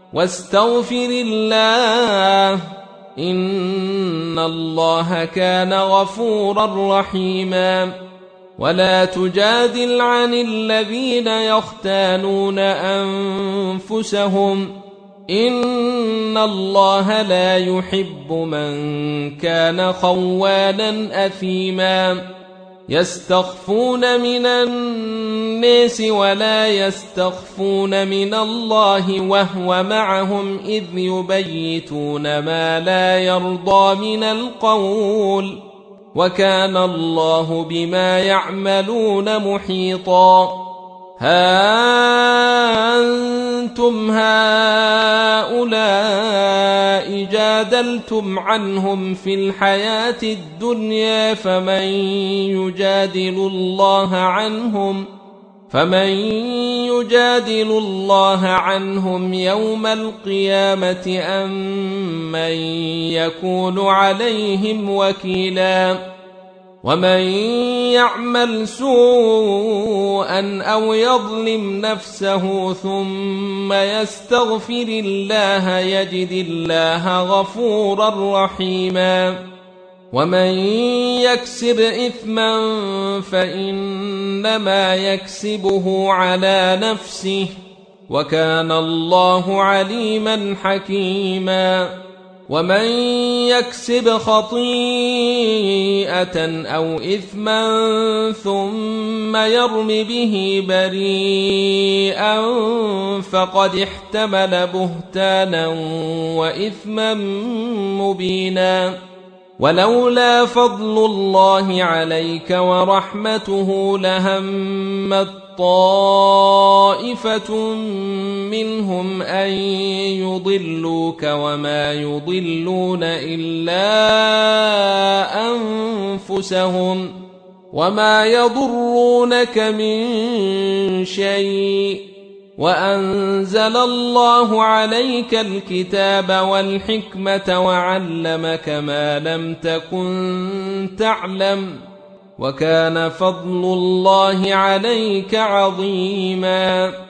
واستغفر الله إن الله كان غفورا رحيما. ولا تجادل عن الذين يختانون أنفسهم إن الله لا يحب من كان خوانا أثيما. يستخفون من الناس ولا يستخفون من الله وهو معهم إذ يبيتون ما لا يرضى من القول وكان الله بما يعملون محيطا. ها أنتم هؤلاء جادلتم عنهم في الحياة الدنيا فمن يجادل الله عنهم يوم القيامة أم من يكون عليهم وكيلا. ومن يعمل سوءا أو يظلم نفسه ثم يستغفر الله يجد الله غفورا رحيما. ومن يكسب إثما فإنما يكسبه على نفسه وكان الله عليما حكيما. ومن يكسب خطيئة أو إثما ثم يرم به بريئا فقد احتمل بهتانا وإثما مبينا. ولولا فضل الله عليك ورحمته لهمت طائفة منهم أن يضلوك وما يضلون إلا أنفسهم وما يضرونك من شيء وأنزل الله عليك الكتاب والحكمة وعلمك ما لم تكن تعلم وكان فضل الله عليك عظيما.